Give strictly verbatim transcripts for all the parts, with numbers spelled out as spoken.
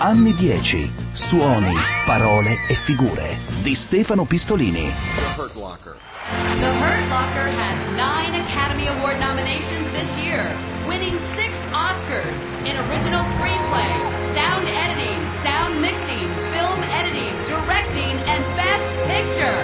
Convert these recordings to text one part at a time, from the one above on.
Anni dieci. Suoni, parole e figure di Stefano Pistolini. The Hurt Locker. The Hurt Locker has nine Academy Award nominations this year, winning six Oscars in original screenplay, sound editing, sound mixing, film editing, directing, and best picture.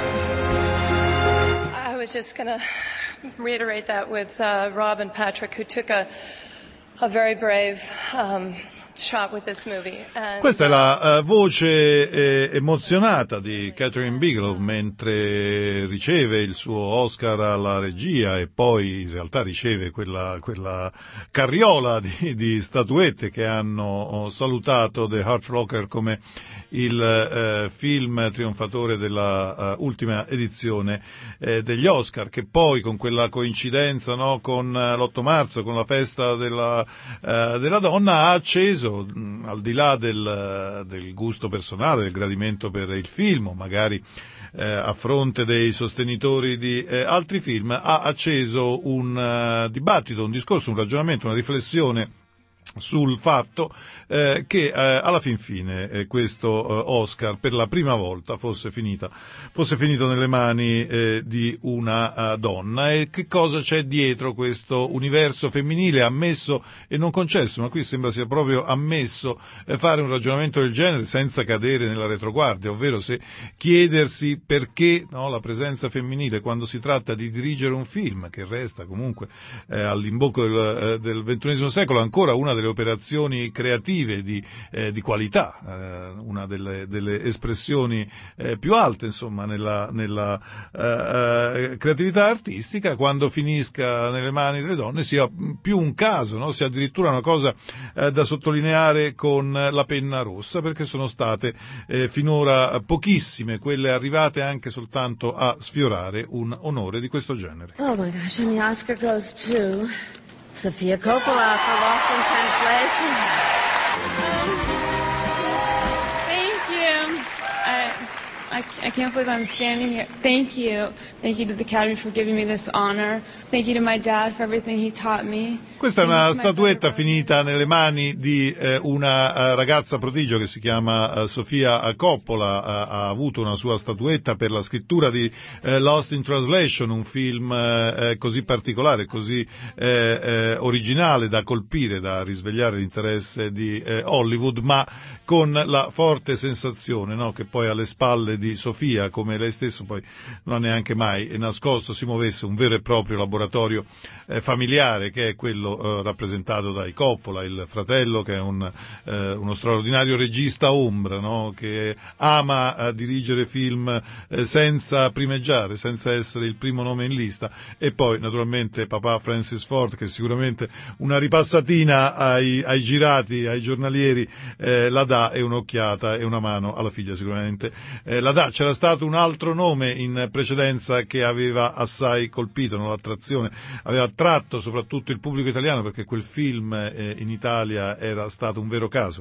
I was just going to reiterate that with uh, Rob and Patrick, who took a, a very brave um, shot with this movie. And questa è la uh, voce eh, emozionata di Catherine Bigelow mentre riceve il suo Oscar alla regia e poi in realtà riceve quella, quella carriola di, di statuette che hanno salutato The Hurt Locker come il eh, film trionfatore della uh, ultima edizione eh, degli Oscar, che poi con quella coincidenza, no, con uh, l'otto marzo, con la festa della, uh, della donna, ha acceso, mh, al di là del, del gusto personale, del gradimento per il film, o magari eh, a fronte dei sostenitori di eh, altri film, ha acceso un uh, dibattito, un discorso, un ragionamento, una riflessione sul fatto eh, che eh, alla fin fine eh, questo eh, Oscar per la prima volta fosse finita fosse finito nelle mani eh, di una uh, donna, e che cosa c'è dietro questo universo femminile ammesso e non concesso, ma qui sembra sia proprio ammesso eh, fare un ragionamento del genere senza cadere nella retroguardia, ovvero se chiedersi perché, no, la presenza femminile quando si tratta di dirigere un film che resta comunque eh, all'imbocco del, eh, del ventunesimo secolo ancora una delle operazioni creative di, eh, di qualità, eh, una delle, delle espressioni eh, più alte, insomma, nella, nella eh, creatività artistica, quando finisca nelle mani delle donne sia più un caso, no? Sia addirittura una cosa eh, da sottolineare con la penna rossa, perché sono state eh, finora pochissime quelle arrivate anche soltanto a sfiorare un onore di questo genere. Oh my gosh, and the Oscar goes to Sofia Coppola for Lost in Translation. Thank you. I, I, I can't believe I'm standing here. Thank you. Thank you to the Academy for giving me this honor. Thank you to my dad for everything he taught me. Questa è una statuetta finita nelle mani di eh, una uh, ragazza prodigio che si chiama uh, Sofia Coppola. Uh, ha avuto una sua statuetta per la scrittura di uh, Lost in Translation, un film uh, così particolare, così uh, uh, originale da colpire, da risvegliare l'interesse di uh, Hollywood, ma con la forte sensazione, no, che poi alle spalle di Sofia, come lei stesso poi non ha neanche mai nascosto, si muovesse un vero e proprio laboratorio eh, familiare, che è quello eh, rappresentato dai Coppola, il fratello che è un, eh, uno straordinario regista ombra, no, che ama a dirigere film eh, senza primeggiare, senza essere il primo nome in lista, e poi naturalmente papà Francis Ford, che sicuramente una ripassatina ai, ai girati, ai giornalieri eh, la dà, e un'occhiata e una mano alla figlia sicuramente eh, la dà. C'era stato un altro nome in precedenza che aveva assai colpito, no, l'attrazione, aveva attratto soprattutto il pubblico italiano, perché quel film eh, in Italia era stato un vero caso.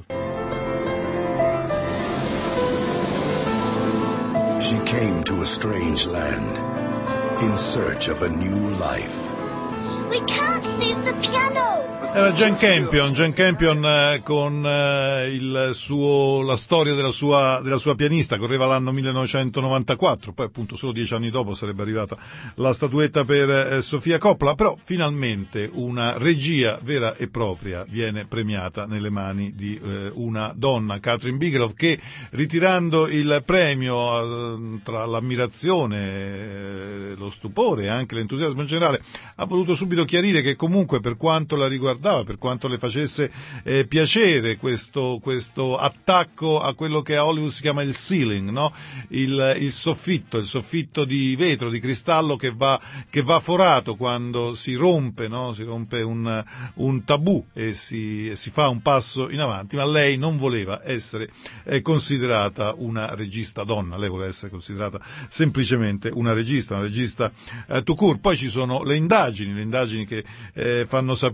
She came to a strange land in search of a new life. We can't leave the piano. Era Jane Campion, Jane Campion eh, con eh, il suo, la storia della sua, della sua pianista, correva l'anno millenovecentonovantaquattro, poi appunto solo dieci anni dopo sarebbe arrivata la statuetta per eh, Sofia Coppola, però finalmente una regia vera e propria viene premiata nelle mani di eh, una donna, Catherine Bigelow, che ritirando il premio eh, tra l'ammirazione, eh, lo stupore e anche l'entusiasmo in generale, ha voluto subito chiarire che comunque per quanto la riguardava, per quanto le facesse eh, piacere questo, questo attacco a quello che a Hollywood si chiama il ceiling, no? il, il soffitto, il soffitto di vetro, di cristallo che va, che va forato quando si rompe, no? Si rompe un, un tabù e si, si fa un passo in avanti, ma lei non voleva essere eh, considerata una regista donna, lei voleva essere considerata semplicemente una regista, una regista eh, tout court. Poi ci sono le indagini, le indagini che eh, fanno sapere che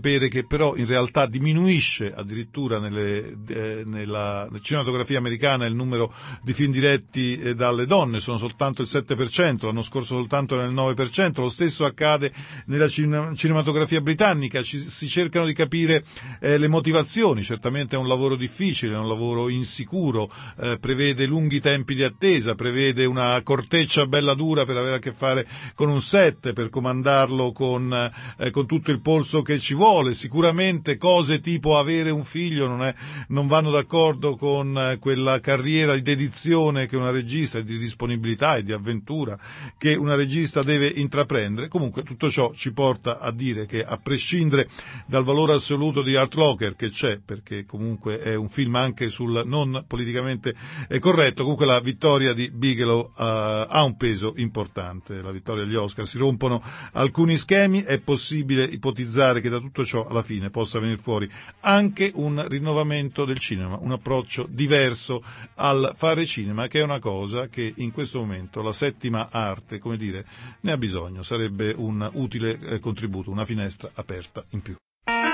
che però in realtà diminuisce addirittura nelle, eh, nella cinematografia americana il numero di film diretti eh, dalle donne, sono soltanto il sette per cento, l'anno scorso soltanto nel nove per cento, lo stesso accade nella cin- cinematografia britannica, ci, si cercano di capire eh, le motivazioni, certamente è un lavoro difficile, è un lavoro insicuro, eh, prevede lunghi tempi di attesa, prevede una corteccia bella dura per avere a che fare con un set, per comandarlo con, eh, con tutto il polso che ci vuole, sicuramente cose tipo avere un figlio non, è, non vanno d'accordo con eh, quella carriera di dedizione che una regista, di disponibilità e di avventura che una regista deve intraprendere. Comunque tutto ciò ci porta a dire che, a prescindere dal valore assoluto di Hurt Locker, che c'è perché comunque è un film anche sul non politicamente corretto, comunque la vittoria di Bigelow uh, ha un peso importante, la vittoria agli Oscar. Si rompono alcuni schemi, è possibile ipotizzare che da tutto ciò alla fine possa venire fuori anche un rinnovamento del cinema, un approccio diverso al fare cinema, che è una cosa che in questo momento la settima arte, come dire, ne ha bisogno, sarebbe un utile eh, contributo, una finestra aperta in più.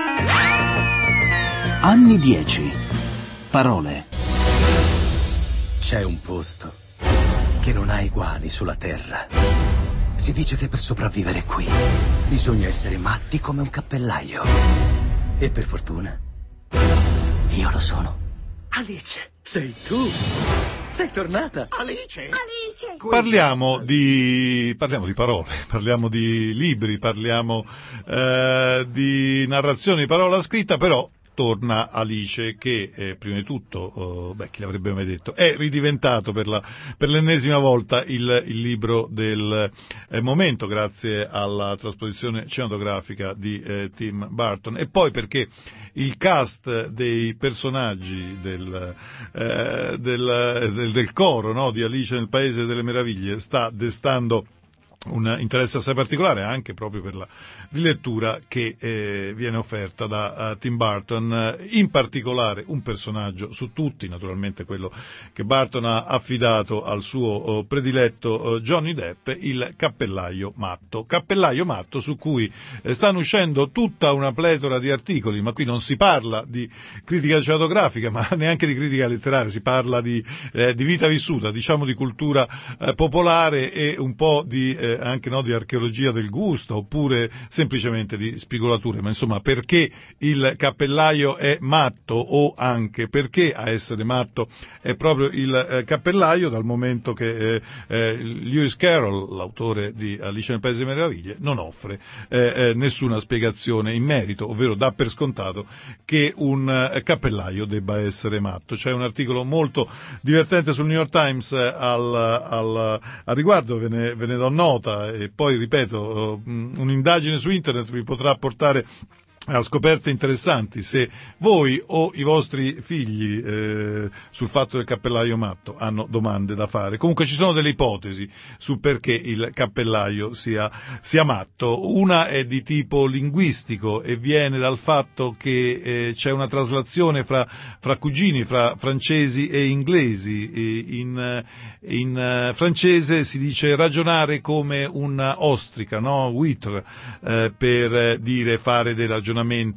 Anni dieci. Parole. C'è un posto che non ha eguali sulla Terra. Si dice che per sopravvivere qui bisogna essere matti come un cappellaio. E per fortuna io lo sono. Alice, sei tu. Sei tornata. Alice. Alice. Parliamo di, parliamo di parole, parliamo di libri, parliamo eh, di narrazioni di parola scritta, però torna Alice che eh, prima di tutto, oh, beh, chi l'avrebbe mai detto, è ridiventato per, la, per l'ennesima volta il, il libro del eh, momento, grazie alla trasposizione cinematografica di eh, Tim Burton, e poi perché il cast dei personaggi del, eh, del, del, del coro, no, di Alice nel Paese delle Meraviglie sta destando un interesse assai particolare anche proprio per la rilettura che eh, viene offerta da uh, Tim Burton, in particolare un personaggio su tutti, naturalmente quello che Burton ha affidato al suo uh, prediletto uh, Johnny Depp, il cappellaio matto. Cappellaio matto su cui eh, stanno uscendo tutta una pletora di articoli, ma qui non si parla di critica cinematografica, ma neanche di critica letteraria, si parla di, eh, di vita vissuta, diciamo di cultura eh, popolare e un po' di eh, anche no, di archeologia del gusto, oppure semplicemente di spigolature, ma insomma, perché il cappellaio è matto, o anche perché a essere matto è proprio il eh, cappellaio, dal momento che eh, eh, Lewis Carroll, l'autore di Alice nel Paese delle Meraviglie, non offre eh, eh, nessuna spiegazione in merito, ovvero dà per scontato che un eh, cappellaio debba essere matto. C'è un articolo molto divertente sul New York Times eh, al, al, al riguardo, ve ne, ve ne do nota, e poi ripeto, un'indagine su internet vi potrà portare a scoperte interessanti se voi o i vostri figli eh, sul fatto del cappellaio matto hanno domande da fare. Comunque ci sono delle ipotesi sul perché il cappellaio sia, sia matto. Una è di tipo linguistico e viene dal fatto che eh, c'è una traslazione fra, fra cugini, fra francesi e inglesi. E in, in uh, francese si dice ragionare come una ostrica, no? Huître, eh, per dire fare dei ragionamenti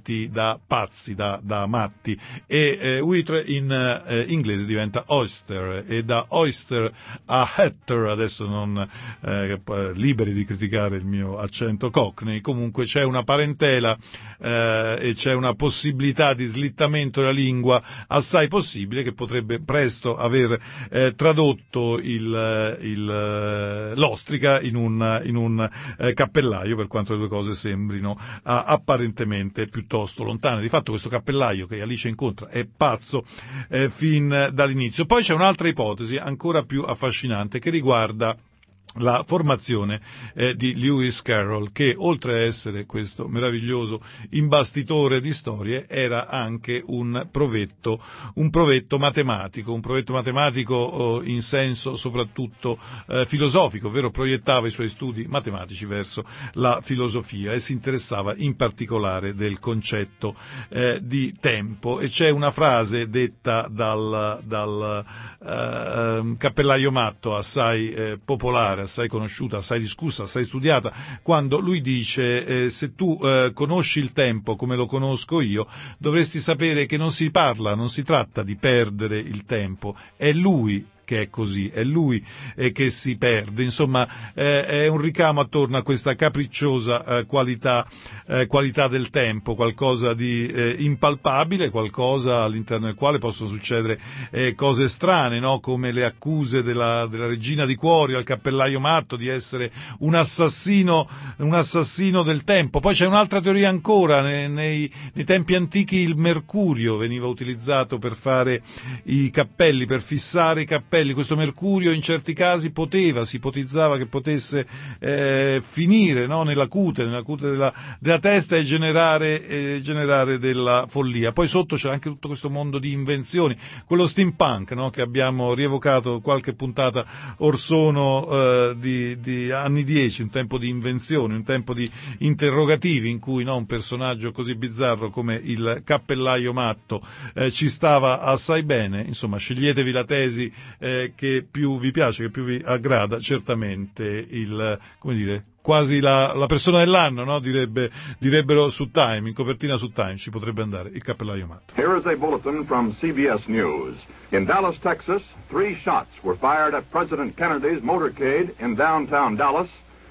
da pazzi, da, da matti, e eh, huître in eh, inglese diventa oyster, e da oyster a hatter, adesso non eh, liberi di criticare il mio accento cockney, comunque c'è una parentela eh, e c'è una possibilità di slittamento della lingua assai possibile, che potrebbe presto aver eh, tradotto il, il, l'ostrica in un, in un eh, cappellaio, per quanto le due cose sembrino ah, apparentemente piuttosto lontane. Di fatto questo cappellaio che Alice incontra è pazzo eh, fin dall'inizio. Poi c'è un'altra ipotesi ancora più affascinante che riguarda la formazione eh, di Lewis Carroll, che oltre a essere questo meraviglioso imbastitore di storie era anche un provetto, un provetto matematico, un provetto matematico oh, in senso soprattutto eh, filosofico, ovvero proiettava i suoi studi matematici verso la filosofia e si interessava in particolare del concetto eh, di tempo. E c'è una frase detta dal, dal eh, cappellaio matto assai eh, popolare, assai conosciuta, assai discussa, assai studiata, quando lui dice eh, se tu eh, conosci il tempo come lo conosco io, dovresti sapere che non si parla, non si tratta di perdere il tempo, è lui che è così, è lui eh, che si perde, insomma eh, è un ricamo attorno a questa capricciosa eh, qualità, eh, qualità del tempo, qualcosa di eh, impalpabile, qualcosa all'interno del quale possono succedere eh, cose strane, no? Come le accuse della, della regina di cuori al cappellaio matto di essere un assassino, un assassino del tempo. Poi c'è un'altra teoria ancora, nei, nei, nei tempi antichi il mercurio veniva utilizzato per fare i cappelli, per fissare i cappelli. Questo mercurio in certi casi poteva, si ipotizzava che potesse eh, finire, no? nella cute, nella cute della, della testa e generare, eh, generare della follia. Poi sotto c'è anche tutto questo mondo di invenzioni, quello steampunk, no? che abbiamo rievocato qualche puntata or sono eh, di, di anni dieci, un tempo di invenzioni, un tempo di interrogativi in cui no, un personaggio così bizzarro come il cappellaio matto eh, ci stava assai bene. Insomma, sceglietevi la tesi Eh, che più vi piace, che più vi aggrada. Certamente il, come dire, quasi la, la persona dell'anno, no? Direbbe, direbbero su Time, in copertina su Time ci potrebbe andare il cappellaio matto. Here is a bulletin from C B S News. In Dallas, Texas, three shots were fired at President Kennedy's motorcade in downtown Dallas.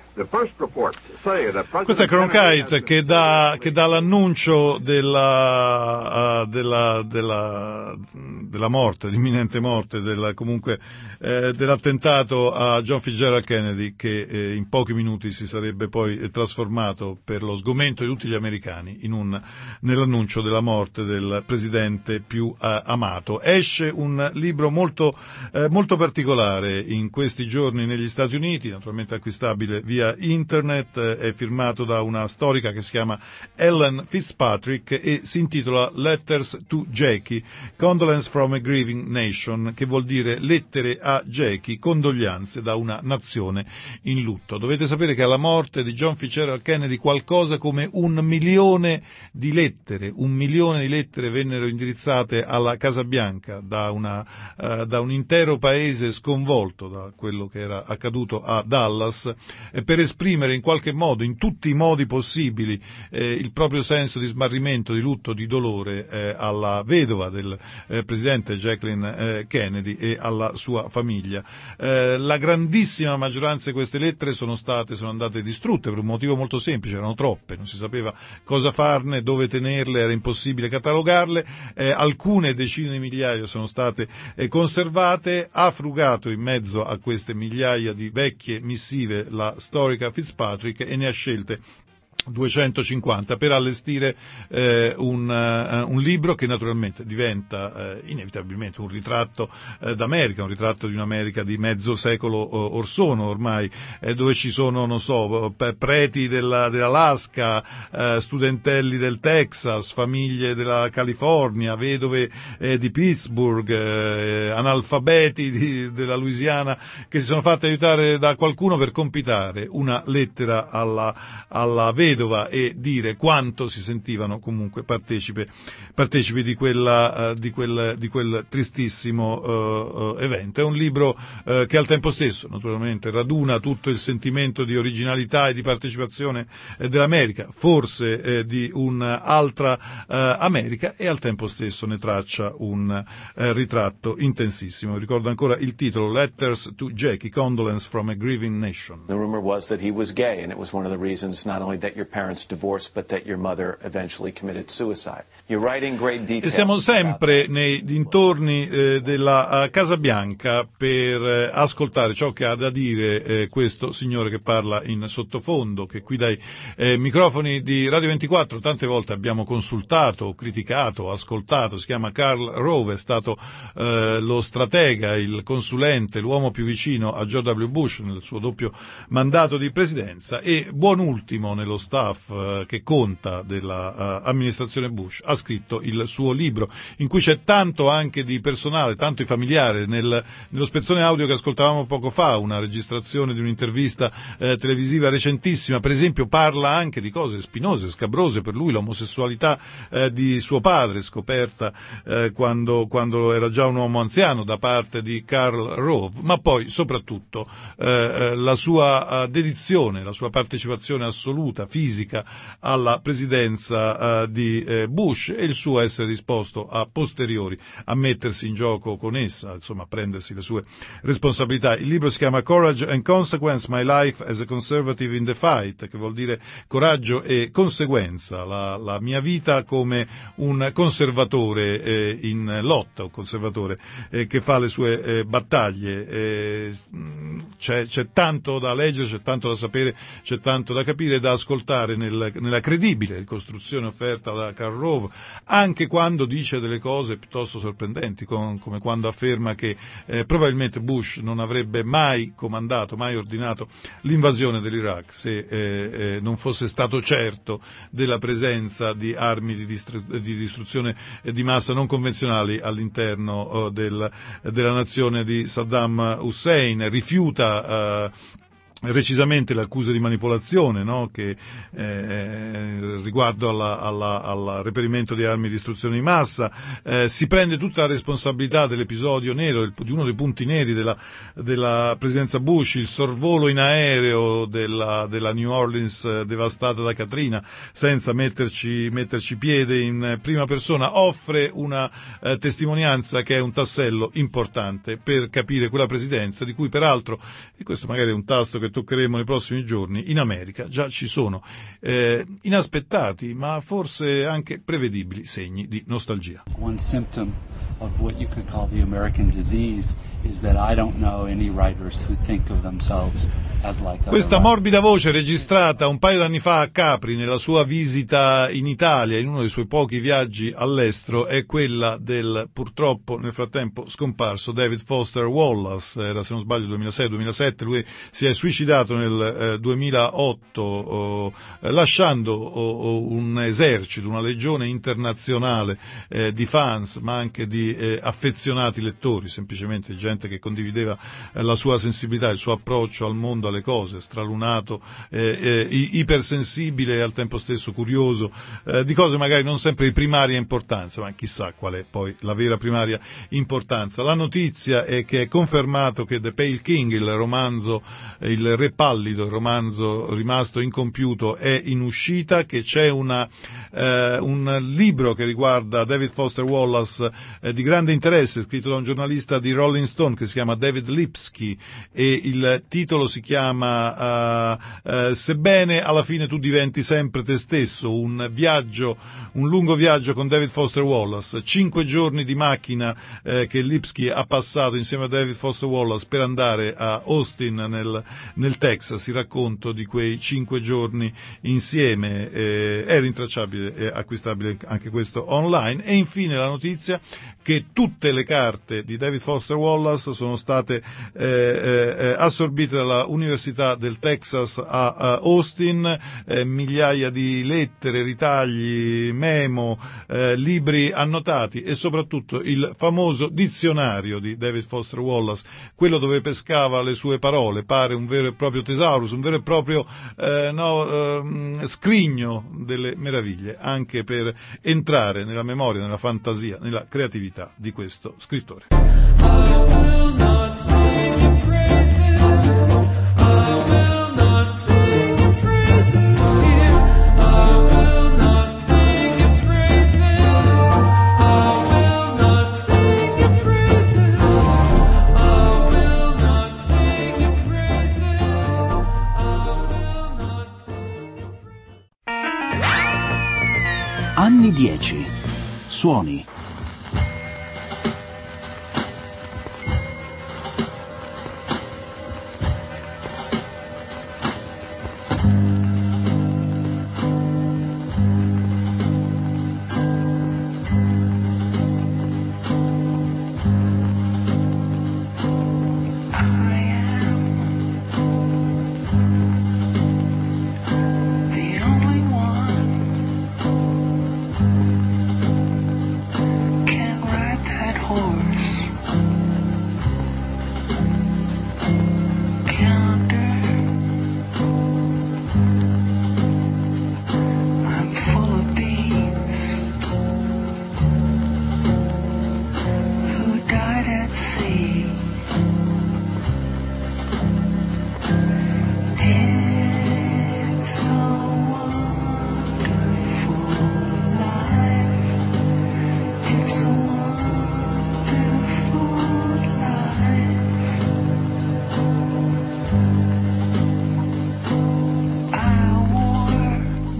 Questa è Cronkite che dà, che dà l'annuncio della, uh, della, della, della morte, l'imminente morte, della, comunque eh, dell'attentato a John Fitzgerald Kennedy, che eh, in pochi minuti si sarebbe poi trasformato per lo sgomento di tutti gli americani in un, nell'annuncio della morte del presidente più eh, amato. Esce un libro molto, eh, molto particolare in questi giorni negli Stati Uniti, naturalmente acquistabile via internet, è firmato da una storica che si chiama Ellen Fitzpatrick e si intitola Letters to Jackie, Condolence from a Grieving Nation, che vuol dire lettere a Jackie, condoglianze da una nazione in lutto. Dovete sapere che alla morte di John Fitzgerald Kennedy qualcosa come un milione di lettere, un milione di lettere vennero indirizzate alla Casa Bianca da, una, uh, da un intero paese sconvolto da quello che era accaduto a Dallas, e per esprimere in qualche modo, in tutti i modi possibili, eh, il proprio senso di smarrimento, di lutto, di dolore eh, alla vedova del eh, presidente Jacqueline eh, Kennedy e alla sua famiglia. Eh, la grandissima maggioranza di queste lettere sono state, sono andate distrutte per un motivo molto semplice, erano troppe, non si sapeva cosa farne, dove tenerle, era impossibile catalogarle, eh, alcune decine di migliaia sono state eh, conservate. Ha frugato in mezzo a queste migliaia di vecchie missive la storica Fitzpatrick e ne ha scelte duecentocinquanta per allestire eh, un, uh, un libro che naturalmente diventa eh, inevitabilmente un ritratto eh, d'America, un ritratto di un'America di mezzo secolo or sono ormai, eh, dove ci sono, non so, preti della, dell'Alaska, eh, studentelli del Texas, famiglie della California, vedove eh, di Pittsburgh, eh, analfabeti di, della Louisiana che si sono fatti aiutare da qualcuno per compitare una lettera alla, alla vedova e dire quanto si sentivano comunque partecipe, partecipi di quella, uh, di quel, di quel tristissimo uh, uh, evento. È un libro uh, che al tempo stesso naturalmente raduna tutto il sentimento di originalità e di partecipazione eh, dell'America, forse eh, di un'altra uh, America, e al tempo stesso ne traccia un uh, ritratto intensissimo. Ricordo ancora il titolo, Letters to Jackie, Condolence from a Grieving Nation. The rumor was that he was gay, and it was one of the reasons not only that your parents divorced, but that your mother eventually committed suicide. You're writing great details. E siamo sempre nei dintorni eh, della uh, Casa Bianca per eh, ascoltare ciò che ha da dire eh, questo signore che parla in sottofondo, che qui dai eh, microfoni di Radio ventiquattro tante volte abbiamo consultato, criticato, ascoltato. Si chiama Karl Rove, è stato eh, lo stratega, il consulente, l'uomo più vicino a George W. Bush nel suo doppio mandato di presidenza, e buon ultimo nello staff uh, che conta della uh, amministrazione Bush, ha scritto il suo libro, in cui c'è tanto anche di personale, tanto di familiare. Nel, nello spezzone audio che ascoltavamo poco fa, una registrazione di un'intervista eh, televisiva recentissima, per esempio, parla anche di cose spinose, scabrose per lui, l'omosessualità eh, di suo padre, scoperta eh, quando, quando era già un uomo anziano da parte di Karl Rove, ma poi soprattutto eh, la sua uh, dedizione, la sua partecipazione assoluta, fisica, alla presidenza uh, di eh, Bush, e il suo essere disposto a posteriori a mettersi in gioco con essa, insomma a prendersi le sue responsabilità. Il libro si chiama Courage and Consequence, My Life as a Conservative in the Fight, che vuol dire coraggio e conseguenza, la, la mia vita come un conservatore eh, in lotta, un conservatore eh, che fa le sue eh, battaglie. Eh, c'è, c'è tanto da leggere, c'è tanto da sapere, c'è tanto da capire e da ascoltare nel, nella credibile ricostruzione offerta da Karl Rove, anche quando dice delle cose piuttosto sorprendenti, con, come quando afferma che eh, probabilmente Bush non avrebbe mai comandato, mai ordinato l'invasione dell'Iraq se eh, eh, non fosse stato certo della presenza di armi di, distru- di distruzione di massa non convenzionali all'interno oh, del, della nazione di Saddam Hussein. Rifiuta uh, recisamente le accuse di manipolazione, no? Che eh, riguardo alla, alla, al reperimento di armi di distruzione di massa, eh, si prende tutta la responsabilità dell'episodio nero, di uno dei punti neri della, della presidenza Bush, il sorvolo in aereo della, della New Orleans eh, devastata da Katrina, senza metterci, metterci piede in prima persona. Offre una eh, testimonianza che è un tassello importante per capire quella presidenza di cui peraltro, e questo magari è un tasto che toccheremo nei prossimi giorni, in America già ci sono eh, inaspettati ma forse anche prevedibili segni di nostalgia. One symptom of what you could call the American disease is that I don't know any writers who think of themselves as like Questa morbida voce registrata un paio d'anni fa a Capri nella sua visita in Italia, in uno dei suoi pochi viaggi all'estero, è quella del purtroppo nel frattempo scomparso David Foster Wallace. Era, se non sbaglio, duemilasei duemilasette, lui si è suicidato nel eh, duemilaotto oh, eh, lasciando oh, un esercito, una legione internazionale eh, di fans ma anche di eh, affezionati lettori, semplicemente gente che condivideva eh, la sua sensibilità, il suo approccio al mondo, alle cose, stralunato, eh, eh, ipersensibile e al tempo stesso curioso eh, di cose magari non sempre di primaria importanza, ma chissà qual è poi la vera primaria importanza. La notizia è che è confermato che The Pale King, il romanzo, il Re Pallido, il romanzo rimasto incompiuto, è in uscita, che c'è una, eh, un libro che riguarda David Foster Wallace eh, di grande interesse, scritto da un giornalista di Rolling Stone che si chiama David Lipsky, e il titolo si chiama uh, uh, Sebbene alla fine tu diventi sempre te stesso, un viaggio, un lungo viaggio con David Foster Wallace, cinque giorni di macchina eh, che Lipsky ha passato insieme a David Foster Wallace per andare a Austin nel, nel Texas. Il racconto di quei cinque giorni insieme eh, è rintracciabile e acquistabile anche questo online. E infine la notizia che tutte le carte di David Foster Wallace sono state eh, eh, assorbite dalla Università del Texas a, a Austin, eh, migliaia di lettere, ritagli, memo, eh, libri annotati e soprattutto il famoso dizionario di David Foster Wallace, quello dove pescava le sue parole. Pare un vero e proprio thesaurus, un vero e proprio eh, no, eh, scrigno delle meraviglie, anche per entrare nella memoria, nella fantasia, nella creatività di questo scrittore. Anni dieci. Suoni. The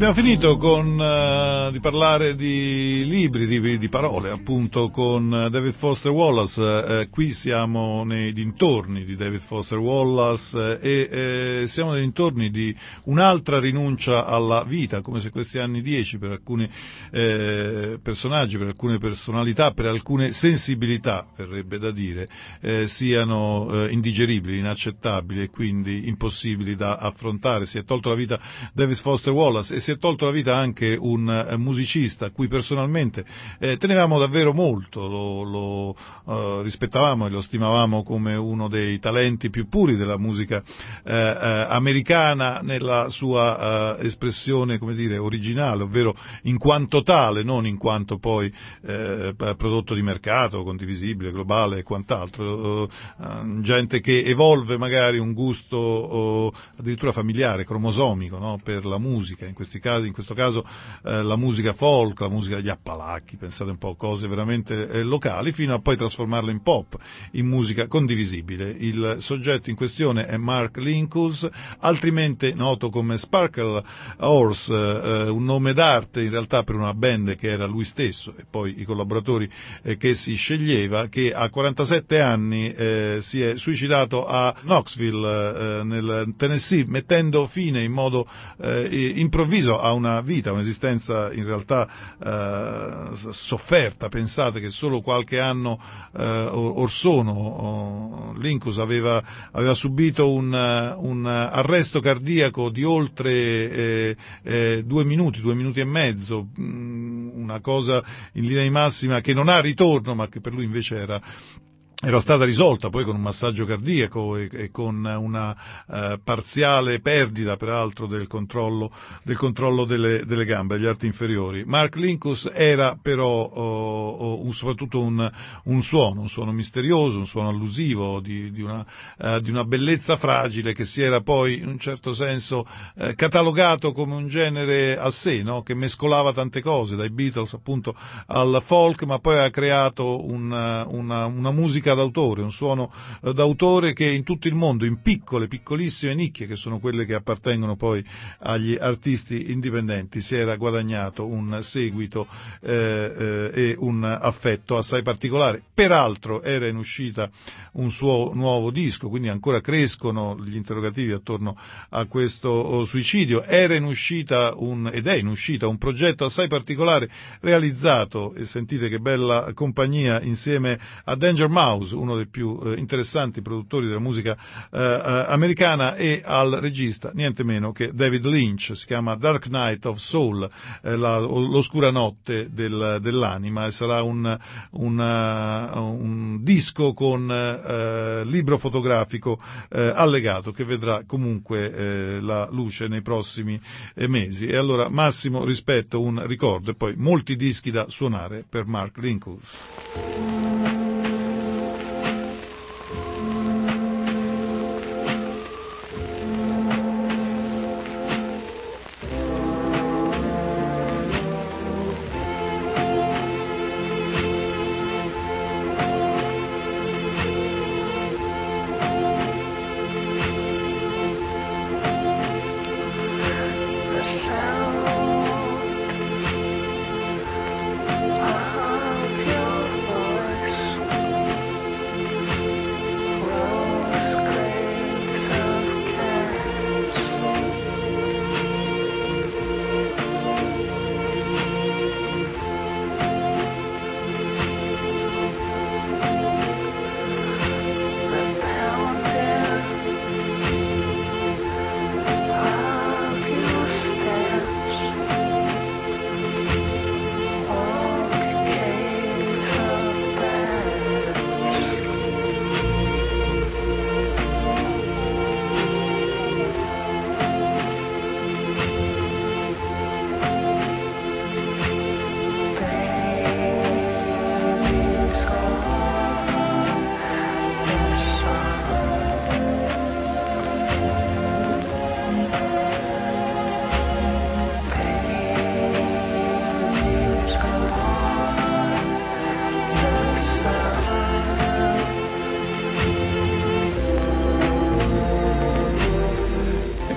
Abbiamo finito con uh, di parlare di libri, di, di parole, appunto, con David Foster Wallace. Uh, qui siamo nei dintorni di David Foster Wallace uh, e uh, siamo nei dintorni di un'altra rinuncia alla vita, come se questi anni dieci per alcuni uh, personaggi, per alcune personalità, per alcune sensibilità, verrebbe da dire, uh, siano uh, indigeribili, inaccettabili e quindi impossibili da affrontare. Si è tolto la vita David Foster Wallace e si è tolto la vita anche un eh, musicista a cui personalmente eh, tenevamo davvero molto, lo, lo eh, rispettavamo e lo stimavamo come uno dei talenti più puri della musica eh, eh, americana nella sua eh, espressione, come dire, originale, ovvero in quanto tale, non in quanto poi eh, prodotto di mercato, condivisibile, globale e quant'altro. Eh, gente che evolve magari un gusto eh, addirittura familiare, cromosomico, no? Per la musica, in questi casi, in questo caso eh, la musica folk, la musica degli Appalachi, pensate un po', cose veramente eh, locali, fino a poi trasformarlo in pop, in musica condivisibile. Il soggetto in questione è Mark Linkous, altrimenti noto come Sparkle Horse, eh, un nome d'arte in realtà per una band che era lui stesso e poi i collaboratori eh, che si sceglieva, che a quarantasette anni eh, si è suicidato a Knoxville eh, nel Tennessee, mettendo fine in modo eh, improvviso a una vita, un'esistenza in realtà eh, sofferta. Pensate che solo qualche anno eh, or sono oh, Linkous aveva, aveva subito un, un arresto cardiaco di oltre eh, eh, due minuti, due minuti e mezzo, mh, una cosa in linea di massima che non ha ritorno, ma che per lui invece era era stata risolta poi con un massaggio cardiaco e, e con una uh, parziale perdita peraltro del controllo del controllo delle, delle gambe, degli arti inferiori. Mark Linkous era però uh, un, soprattutto un, un suono, un suono misterioso, un suono allusivo di, di, una, uh, di una bellezza fragile che si era poi in un certo senso uh, catalogato come un genere a sé, no? Che mescolava tante cose, dai Beatles appunto al folk, ma poi ha creato una, una, una musica d'autore, un suono eh, d'autore che in tutto il mondo, in piccole, piccolissime nicchie, che sono quelle che appartengono poi agli artisti indipendenti, si era guadagnato un seguito eh, eh, e un affetto assai particolare. Peraltro era in uscita un suo nuovo disco, quindi ancora crescono gli interrogativi attorno a questo oh, suicidio. Era in uscita un, ed è in uscita un progetto assai particolare realizzato, e sentite che bella compagnia, insieme a Danger Mouse, uno dei più eh, interessanti produttori della musica eh, eh, americana, e al regista niente meno che David Lynch. Si chiama Dark Night of Soul, eh, la, l'oscura notte del, dell'anima, e sarà un, un, uh, un disco con uh, libro fotografico uh, allegato, che vedrà comunque uh, la luce nei prossimi eh, mesi. E allora massimo rispetto, un ricordo, e poi molti dischi da suonare per Mark Linkous. Of your voice.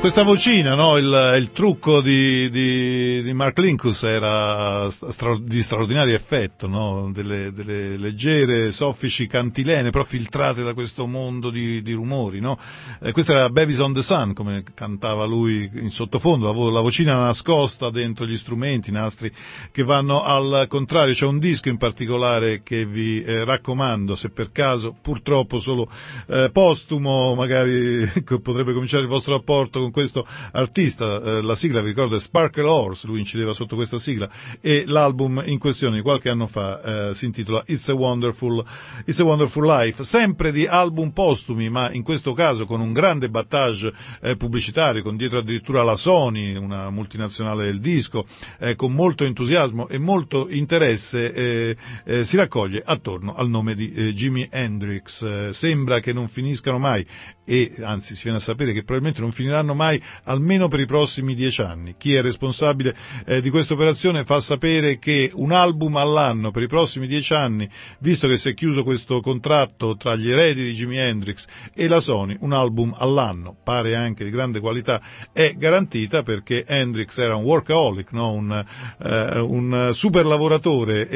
questa vocina, no? il, il trucco di, di, di Mark Linkous era stra, di straordinario effetto, no? delle, delle leggere soffici cantilene però filtrate da questo mondo di, di rumori, no? Eh, questa era Babies on the Sun, come cantava lui in sottofondo, la, la vocina nascosta dentro gli strumenti, i nastri che vanno al contrario. C'è un disco in particolare che vi eh, raccomando, se per caso, purtroppo solo eh, postumo, magari potrebbe cominciare il vostro rapporto con questo artista. Eh, la sigla, vi ricordo, è Sparkle Horse, lui incideva sotto questa sigla, e l'album in questione di qualche anno fa eh, si intitola It's a Wonderful It's a Wonderful Life, sempre di album postumi, ma in questo caso con un grande battage eh, pubblicitario, con dietro addirittura la Sony, una multinazionale del disco, eh, con molto entusiasmo e molto interesse eh, eh, si raccoglie attorno al nome di eh, Jimi Hendrix. Eh, sembra che non finiscano mai, e anzi si viene a sapere che probabilmente non finiranno mai almeno per i prossimi dieci anni. Chi è responsabile eh, di questa operazione fa sapere che un album all'anno per i prossimi dieci anni, visto che si è chiuso questo contratto tra gli eredi di Jimi Hendrix e la Sony, un album all'anno, pare anche di grande qualità, è garantita, perché Hendrix era un workaholic, no? un, eh, un super lavoratore,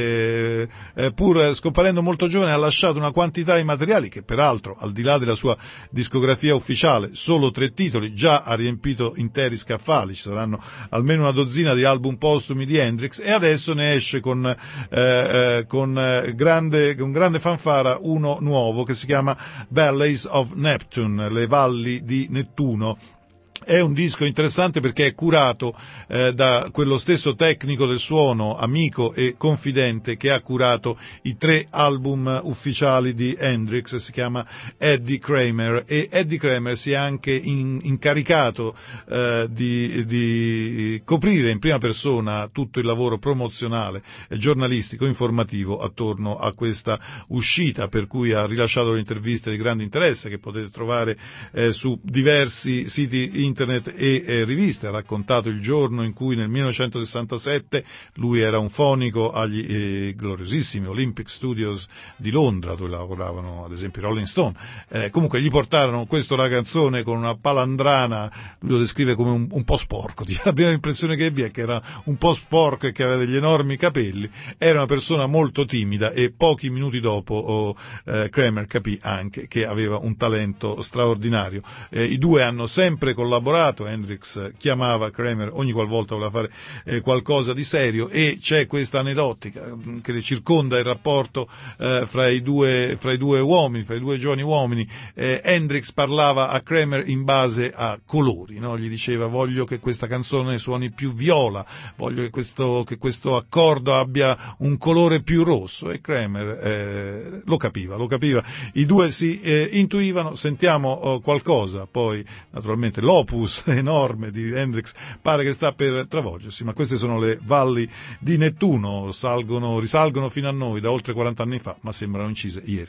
e eh, pur scomparendo molto giovane ha lasciato una quantità di materiali che peraltro, al di là della sua discografia ufficiale, solo tre titoli, già ha riempito interi scaffali. Ci saranno almeno una dozzina di album postumi di Hendrix, e adesso ne esce con, eh, eh, con, eh, grande, con grande fanfara uno nuovo che si chiama Valleys of Neptune, le valli di Nettuno. È un disco interessante perché è curato eh, da quello stesso tecnico del suono, amico e confidente, che ha curato i tre album ufficiali di Hendrix. Si chiama Eddie Kramer, e Eddie Kramer si è anche in, incaricato eh, di, di coprire in prima persona tutto il lavoro promozionale, eh, giornalistico, informativo attorno a questa uscita, per cui ha rilasciato le interviste di grande interesse che potete trovare eh, su diversi siti internet e eh, riviste. Ha raccontato il giorno in cui nel millenovecentosessantasette lui era un fonico agli eh, gloriosissimi Olympic Studios di Londra, dove lavoravano ad esempio i Rolling Stone. Eh, comunque gli portarono questo ragazzone con una palandrana, lui lo descrive come un, un po' sporco, la prima impressione che ebbi è che era un po' sporco e che aveva degli enormi capelli. Era una persona molto timida, e pochi minuti dopo oh, eh, Kramer capì anche che aveva un talento straordinario. Eh, i due hanno sempre collaborato. Hendrix chiamava Kramer ogni qualvolta voleva fare eh, qualcosa di serio, e c'è questa aneddotica che circonda il rapporto eh, fra i due fra i due uomini, fra i due giovani uomini. eh, Hendrix parlava a Kramer in base a colori, no? Gli diceva: voglio che questa canzone suoni più viola, voglio che questo, che questo accordo abbia un colore più rosso, e Kramer eh, lo capiva, lo capiva. I due si eh, intuivano. Sentiamo oh, qualcosa, poi naturalmente l'opus enorme di Hendrix pare che sta per travolgersi, ma queste sono le valli di Nettuno, salgono, risalgono fino a noi da oltre quaranta anni fa, ma sembrano incise ieri.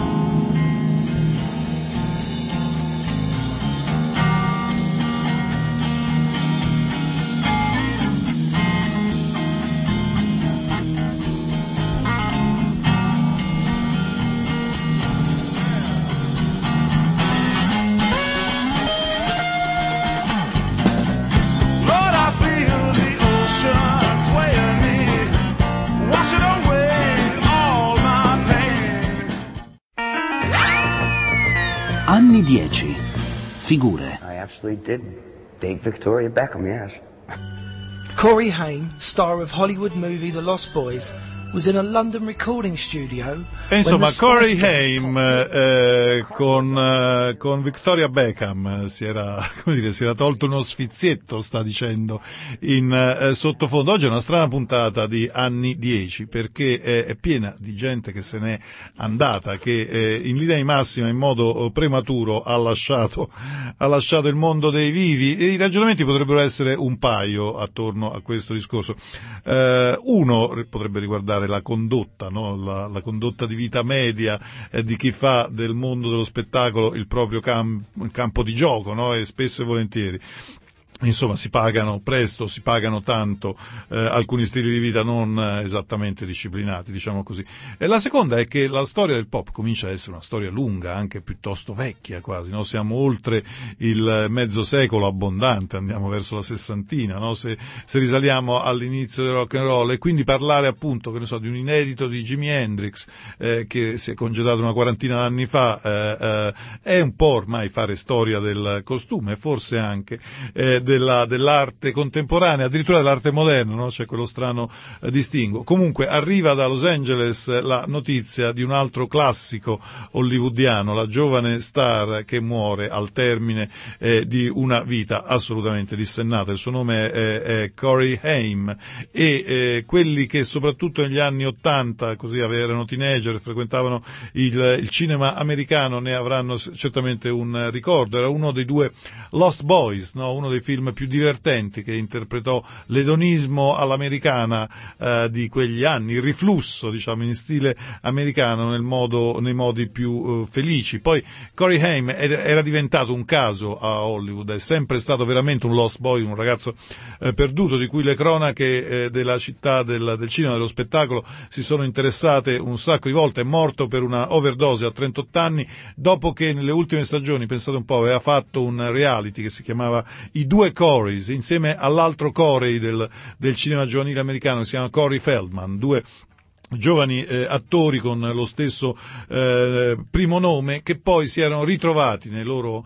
Anni dieci. Figure. I absolutely did date Victoria Beckham, yes. Corey Haim, star of Hollywood movie The Lost Boys, was in a London recording studio. E insomma, Corey Haim eh, con, eh, con Victoria Beckham si era, come dire, si era tolto uno sfizietto, sta dicendo in eh, sottofondo. Oggi è una strana puntata di Anni dieci, perché è, è piena di gente che se n'è andata, che eh, in linea di massima, in modo prematuro, ha lasciato, ha lasciato il mondo dei vivi. E i ragionamenti potrebbero essere un paio attorno a questo discorso. Eh, uno potrebbe riguardare la condotta, no? la, la condotta di vita media eh, di chi fa del mondo dello spettacolo il proprio cam- campo di gioco, no? E spesso e volentieri. Insomma, si pagano presto, si pagano tanto, eh, alcuni stili di vita non eh, esattamente disciplinati, diciamo così. E la seconda è che la storia del pop comincia a essere una storia lunga, anche piuttosto vecchia quasi, no? Siamo oltre il mezzo secolo abbondante, andiamo verso la sessantina, no? Se, se risaliamo all'inizio del rock and roll, e quindi parlare appunto, che ne so, di un inedito di Jimi Hendrix, eh, che si è congedato una quarantina d'anni fa, eh, eh, è un po' ormai fare storia del costume, forse anche, eh, Della, dell'arte contemporanea, addirittura dell'arte moderna, no? C'è quello strano eh, distinguo. Comunque arriva da Los Angeles la notizia di un altro classico hollywoodiano, la giovane star che muore al termine eh, di una vita assolutamente dissennata. Il suo nome è, è Corey Haim, e eh, quelli che soprattutto negli anni Ottanta, così erano teenager e frequentavano il, il cinema americano, ne avranno certamente un ricordo. Era uno dei due Lost Boys, no? Uno dei film più divertenti, che interpretò l'edonismo all'americana eh, di quegli anni, il riflusso, diciamo, in stile americano nel modo, nei modi più eh, felici. Poi Corey Haim era diventato un caso a Hollywood, è sempre stato veramente un lost boy, un ragazzo eh, perduto, di cui le cronache eh, della città del, del cinema, dello spettacolo, si sono interessate un sacco di volte. È morto per una overdose a trentotto anni, dopo che nelle ultime stagioni, pensate un po', aveva fatto un reality che si chiamava I due Coreys, insieme all'altro Corey del, del cinema giovanile americano, che si chiama Corey Feldman, due giovani eh, attori con lo stesso eh, primo nome, che poi si erano ritrovati nei loro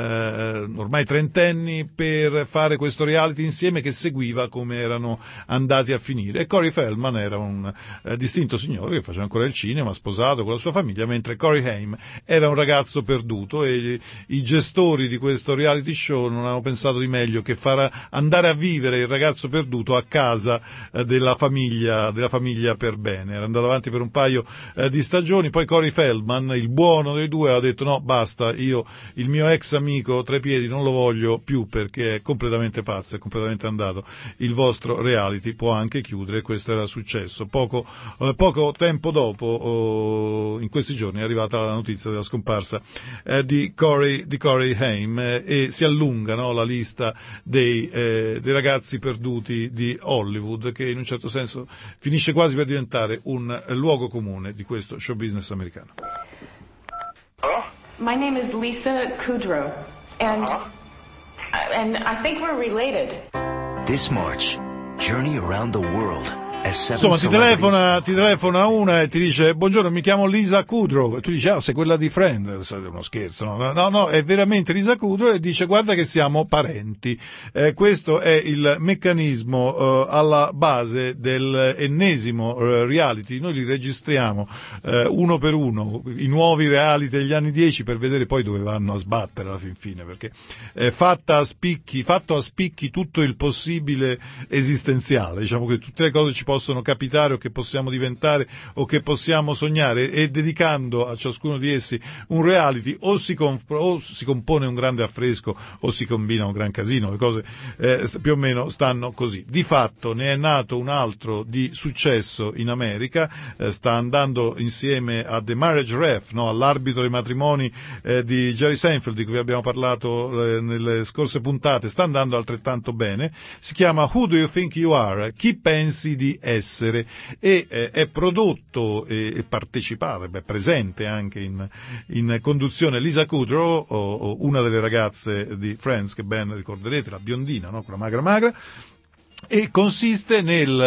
eh, ormai trentenni per fare questo reality insieme, che seguiva come erano andati a finire. E Corey Feldman era un eh, distinto signore che faceva ancora il cinema, sposato con la sua famiglia, mentre Corey Haim era un ragazzo perduto, e i, i gestori di questo reality show non avevano pensato di meglio che far andare a vivere il ragazzo perduto a casa eh, della famiglia, della famiglia per bene. Era andato avanti per un paio eh, di stagioni, poi Corey Feldman, il buono dei due, ha detto no, basta, io il mio ex amico Trepiedi non lo voglio più perché è completamente pazzo, è completamente andato, il vostro reality può anche chiudere. Questo era successo. Poco, eh, poco tempo dopo, oh, in questi giorni, è arrivata la notizia della scomparsa eh, di Corey, di Corey Haim, eh, e si allunga, no, la lista dei, eh, dei ragazzi perduti di Hollywood, che in un certo senso finisce quasi per diventare un luogo comune di questo show business americano. My name is Lisa Kudrow, and and I think we're related. This March, journey around the world. Insomma, ti telefona, ti telefona una e ti dice buongiorno, mi chiamo Lisa Kudrow, e tu dici ah, sei quella di Friends, è uno scherzo, no, no, no, è veramente Lisa Kudrow, e dice guarda che siamo parenti. Eh, questo è il meccanismo eh, alla base dell'ennesimo eh, reality. Noi li registriamo eh, uno per uno, i nuovi reality degli anni dieci, per vedere poi dove vanno a sbattere alla fin fine, perché è fatta a spicchi, fatto a spicchi tutto il possibile esistenziale, diciamo che tutte le cose ci possono possono capitare o che possiamo diventare o che possiamo sognare, e dedicando a ciascuno di essi un reality o si, comp- o si compone un grande affresco o si combina un gran casino. Le cose eh, più o meno stanno così. Di fatto ne è nato un altro di successo in America, eh, sta andando insieme a The Marriage Ref, no, all'arbitro dei matrimoni eh, di Jerry Seinfeld, di cui abbiamo parlato eh, nelle scorse puntate, sta andando altrettanto bene. Si chiama Who Do You Think You Are? Chi pensi di essere? E eh, è prodotto e, e partecipato, è presente anche in, in conduzione Lisa Kudrow, o, o una delle ragazze di Friends che ben ricorderete, la biondina, no? Quella magra magra. E consiste nel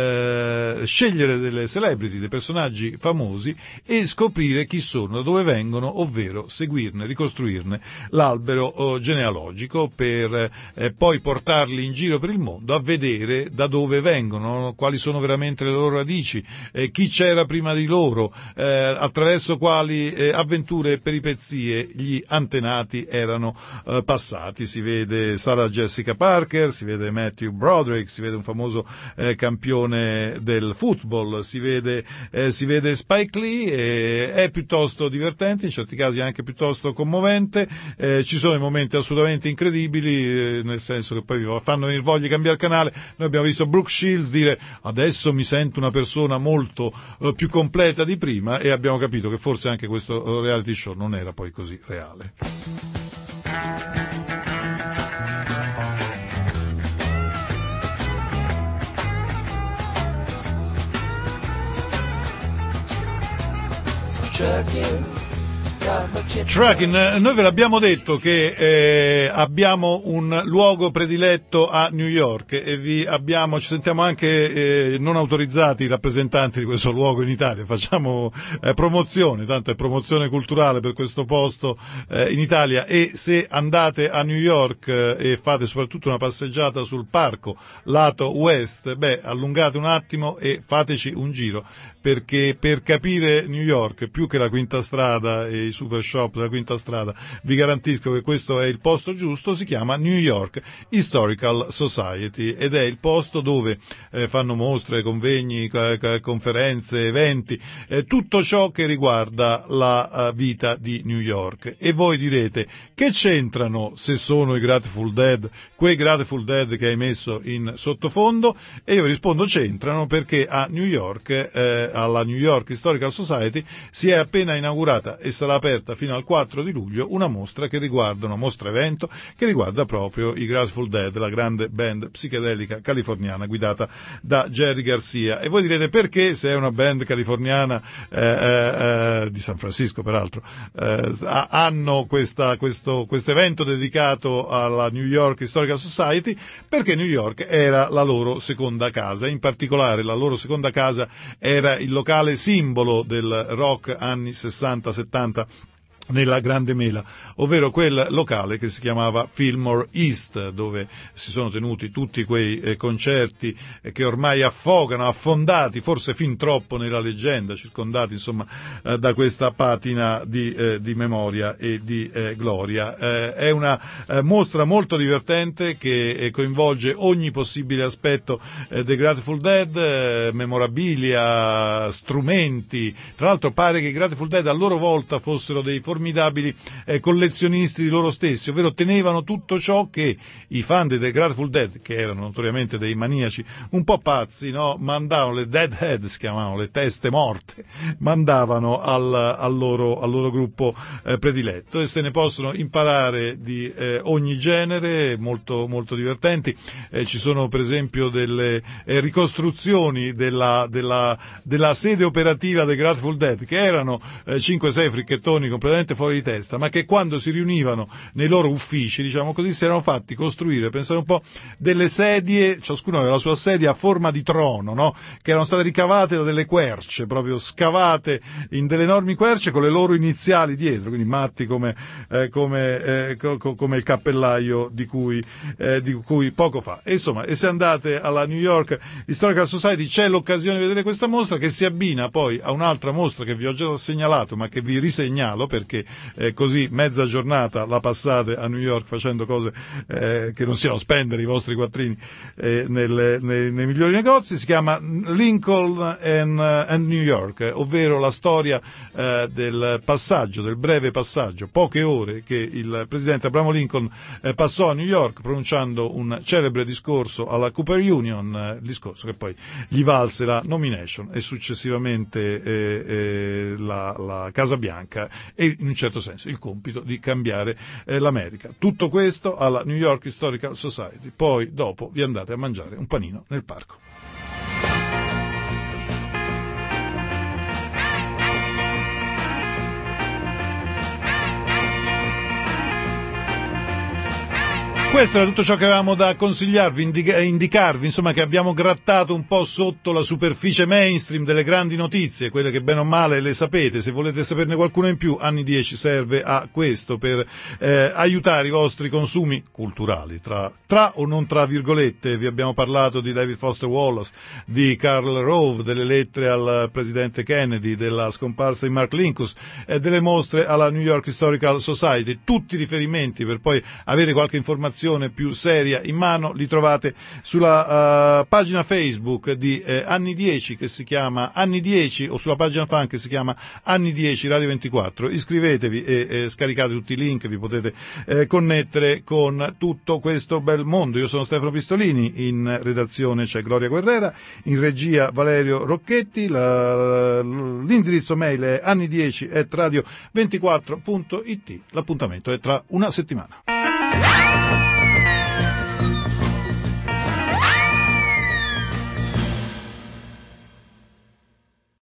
eh, scegliere delle celebrity, dei personaggi famosi, e scoprire chi sono, da dove vengono, ovvero seguirne, ricostruirne l'albero oh, genealogico, per eh, poi portarli in giro per il mondo a vedere da dove vengono, quali sono veramente le loro radici, eh, chi c'era prima di loro, eh, attraverso quali eh, avventure e peripezie gli antenati erano eh, passati. Si vede Sarah Jessica Parker, si vede Matthew Broderick, si vede un famoso eh, campione del football, si vede, eh, si vede Spike Lee, e è piuttosto divertente, in certi casi anche piuttosto commovente, eh, ci sono i momenti assolutamente incredibili, eh, nel senso che poi vi fanno venire voglia di cambiare canale. Noi abbiamo visto Brooke Shields dire adesso mi sento una persona molto eh, più completa di prima, e abbiamo capito che forse anche questo reality show non era poi così reale. Trucking, noi ve l'abbiamo detto che eh, abbiamo un luogo prediletto a New York e vi abbiamo, ci sentiamo anche eh, non autorizzati rappresentanti di questo luogo in Italia, facciamo eh, promozione, tanto è promozione culturale per questo posto eh, in Italia, e se andate a New York eh, e fate soprattutto una passeggiata sul parco lato west, beh, allungate un attimo e fateci un giro, perché per capire New York, più che la Quinta Strada e i super shop della Quinta Strada, vi garantisco che questo è il posto giusto. Si chiama New York Historical Society ed è il posto dove eh, fanno mostre, convegni, c- conferenze, eventi, eh, tutto ciò che riguarda la uh, vita di New York. E voi direte, che c'entrano se sono i Grateful Dead, quei Grateful Dead che hai messo in sottofondo? E io vi rispondo, c'entrano perché a New York eh, alla New York Historical Society si è appena inaugurata e sarà aperta fino al quattro di luglio una mostra che riguarda, una mostra evento che riguarda proprio i Grateful Dead, la grande band psichedelica californiana guidata da Jerry Garcia. E voi direte, perché, se è una band californiana eh, eh, di San Francisco peraltro, eh, hanno questa, questo questo evento dedicato alla New York Historical Society? Perché New York era la loro seconda casa, in particolare la loro seconda casa era il locale simbolo del rock anni sessanta settanta nella Grande Mela, ovvero quel locale che si chiamava Fillmore East, dove si sono tenuti tutti quei eh, concerti eh, che ormai affogano, affondati forse fin troppo nella leggenda, circondati insomma eh, da questa patina di, eh, di memoria e di eh, gloria. Eh, è una eh, mostra molto divertente che eh, coinvolge ogni possibile aspetto eh, dei Grateful Dead, eh, memorabilia, strumenti. Tra l'altro pare che i Grateful Dead a loro volta fossero dei formidabili eh, collezionisti di loro stessi, ovvero tenevano tutto ciò che i fan dei Grateful Dead, che erano notoriamente dei maniaci un po' pazzi, no, mandavano, le Deadhead si chiamavano, le teste morte, mandavano al, al, loro, al loro gruppo eh, prediletto, e se ne possono imparare di eh, ogni genere, molto, molto divertenti. Eh, ci sono per esempio delle eh, ricostruzioni della, della, della sede operativa dei Grateful Dead, che erano eh, cinque sei fricchettoni completamente fuori di testa, ma che quando si riunivano nei loro uffici, diciamo così, si erano fatti costruire, pensate un po', delle sedie, ciascuno aveva la sua sedia a forma di trono, no? Che erano state ricavate da delle querce, proprio scavate in delle enormi querce con le loro iniziali dietro, quindi matti come, eh, come, eh, co- come il cappellaio di cui, eh, di cui poco fa. E insomma, e se andate alla New York Historical Society c'è l'occasione di vedere questa mostra, che si abbina poi a un'altra mostra che vi ho già segnalato, ma che vi risegnalo, perché eh, così mezza giornata la passate a New York facendo cose eh, che non siano spendere i vostri quattrini eh, nelle, nei, nei migliori negozi. Si chiama Lincoln and, uh, and New York, eh, ovvero la storia eh, del passaggio, del breve passaggio, poche ore che il presidente Abraham Lincoln eh, passò a New York pronunciando un celebre discorso alla Cooper Union, eh, discorso che poi gli valse la nomination e successivamente eh, eh, la, la Casa Bianca e in un certo senso il compito di cambiare eh, l'America. Tutto questo alla New York Historical Society. Poi dopo vi andate a mangiare un panino nel parco. Questo era tutto ciò che avevamo da consigliarvi, indica- indicarvi, insomma, che abbiamo grattato un po' sotto la superficie mainstream delle grandi notizie, quelle che bene o male le sapete. Se volete saperne qualcuna in più, Anni dieci serve a questo, per eh, aiutare i vostri consumi culturali, tra, tra o non tra virgolette. Vi abbiamo parlato di David Foster Wallace, di Karl Rove, delle lettere al presidente Kennedy, della scomparsa di Mark Linkous, e delle mostre alla New York Historical Society. Tutti i riferimenti per poi avere qualche informazione più seria in mano li trovate sulla uh, pagina Facebook di eh, Anni dieci, che si chiama Anni dieci, o sulla pagina fan che si chiama Anni dieci Radio ventiquattro. Iscrivetevi e eh, scaricate tutti i link, vi potete eh, connettere con tutto questo bel mondo. Io sono Stefano Pistolini, in redazione c'è Gloria Guerrera, in regia Valerio Rocchetti, la, l'indirizzo mail è anni dieci at radio ventiquattro punto it. L'appuntamento è tra una settimana.